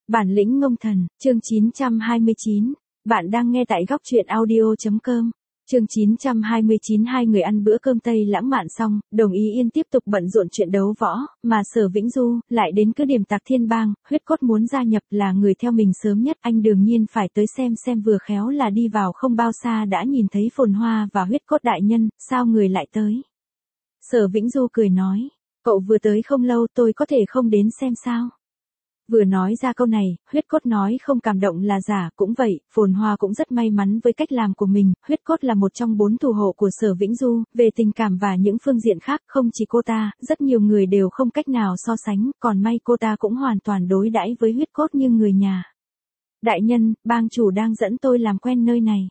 Bản lĩnh ngông thần, chương 929. Bạn đang nghe tại góc truyện audio.com. Chương 929. Hai người ăn bữa cơm Tây lãng mạn xong, Đồng Ý Yên tiếp tục bận rộn chuyện đấu võ, mà Sở Vĩnh Du lại đến cứ điểm Tạc Thiên Bang, Huyết Cốt muốn gia nhập là người theo mình sớm nhất, anh đương nhiên phải tới xem vừa khéo là đi vào không bao xa đã nhìn thấy Phồn Hoa và Huyết Cốt đại nhân, sao người lại tới? Sở Vĩnh Du cười nói, cậu vừa tới không lâu tôi có thể không đến xem sao? Vừa nói ra câu này, Huyết Cốt nói không cảm động là giả, cũng vậy, Phồn Hoa cũng rất may mắn với cách làm của mình, Huyết Cốt là một trong 4 thủ hộ của Sở Vĩnh Du, về tình cảm và những phương diện khác, không chỉ cô ta, rất nhiều người đều không cách nào so sánh, còn may cô ta cũng hoàn toàn đối đãi với Huyết Cốt như người nhà. Đại nhân, bang chủ đang dẫn tôi làm quen nơi này.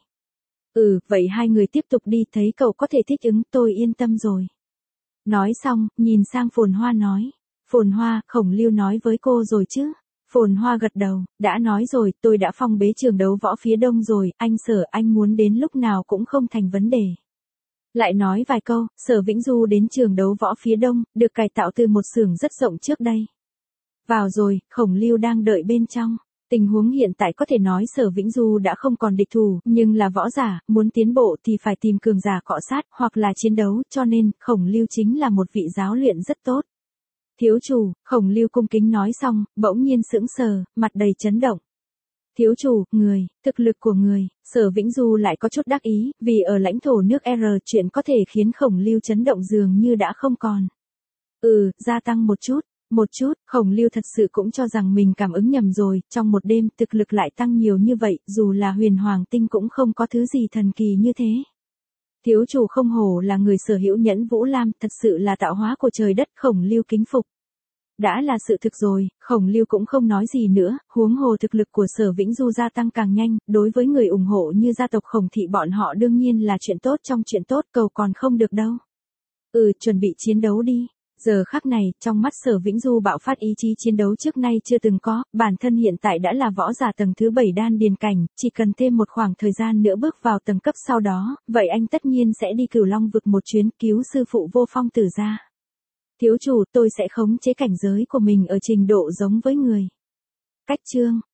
Vậy hai người tiếp tục đi, thấy cậu có thể thích ứng, tôi yên tâm rồi. Nói xong, nhìn sang Phồn Hoa nói. Phồn Hoa, Khổng Lưu nói với cô rồi chứ? Phồn Hoa gật đầu, đã nói rồi, tôi đã phong bế trường đấu võ phía đông rồi, anh Sở, anh muốn đến lúc nào cũng không thành vấn đề. Lại nói vài câu, Sở Vĩnh Du đến trường đấu võ phía đông, được cải tạo từ một xưởng rất rộng trước đây. Vào rồi, Khổng Lưu đang đợi bên trong. Tình huống hiện tại có thể nói Sở Vĩnh Du đã không còn địch thủ, nhưng là võ giả, muốn tiến bộ thì phải tìm cường giả cọ sát, hoặc là chiến đấu, cho nên, Khổng Lưu chính là một vị giáo luyện rất tốt. Thiếu chủ, Khổng Lưu cung kính nói xong, bỗng nhiên sững sờ, mặt đầy chấn động. Thiếu chủ, người, thực lực của người, Sở Vĩnh Du lại có chút đắc ý, vì ở lãnh thổ nước R chuyện có thể khiến Khổng Lưu chấn động dường như đã không còn. Gia tăng một chút, Khổng Lưu thật sự cũng cho rằng mình cảm ứng nhầm rồi, trong một đêm thực lực lại tăng nhiều như vậy, dù là Huyền Hoàng Tinh cũng không có thứ gì thần kỳ như thế. Thiếu chủ không hổ là người sở hữu Nhẫn Vũ Lam, thật sự là tạo hóa của trời đất, Khổng Lưu kính phục. Đã là sự thực rồi, Khổng Lưu cũng không nói gì nữa, huống hồ thực lực của Sở Vĩnh Du gia tăng càng nhanh, đối với người ủng hộ như gia tộc Khổng thị bọn họ đương nhiên là chuyện tốt trong chuyện tốt, cầu còn không được đâu. Chuẩn bị chiến đấu đi. Giờ khắc này, trong mắt Sở Vĩnh Du bạo phát ý chí chiến đấu trước nay chưa từng có, bản thân hiện tại đã là võ giả tầng thứ 7 đan điền cảnh, chỉ cần thêm một khoảng thời gian nữa bước vào tầng cấp sau đó, vậy anh tất nhiên sẽ đi Cửu Long vực một chuyến cứu sư phụ Vô Phong Tử ra. Thiếu chủ, tôi sẽ khống chế cảnh giới của mình ở trình độ giống với người. Cách chương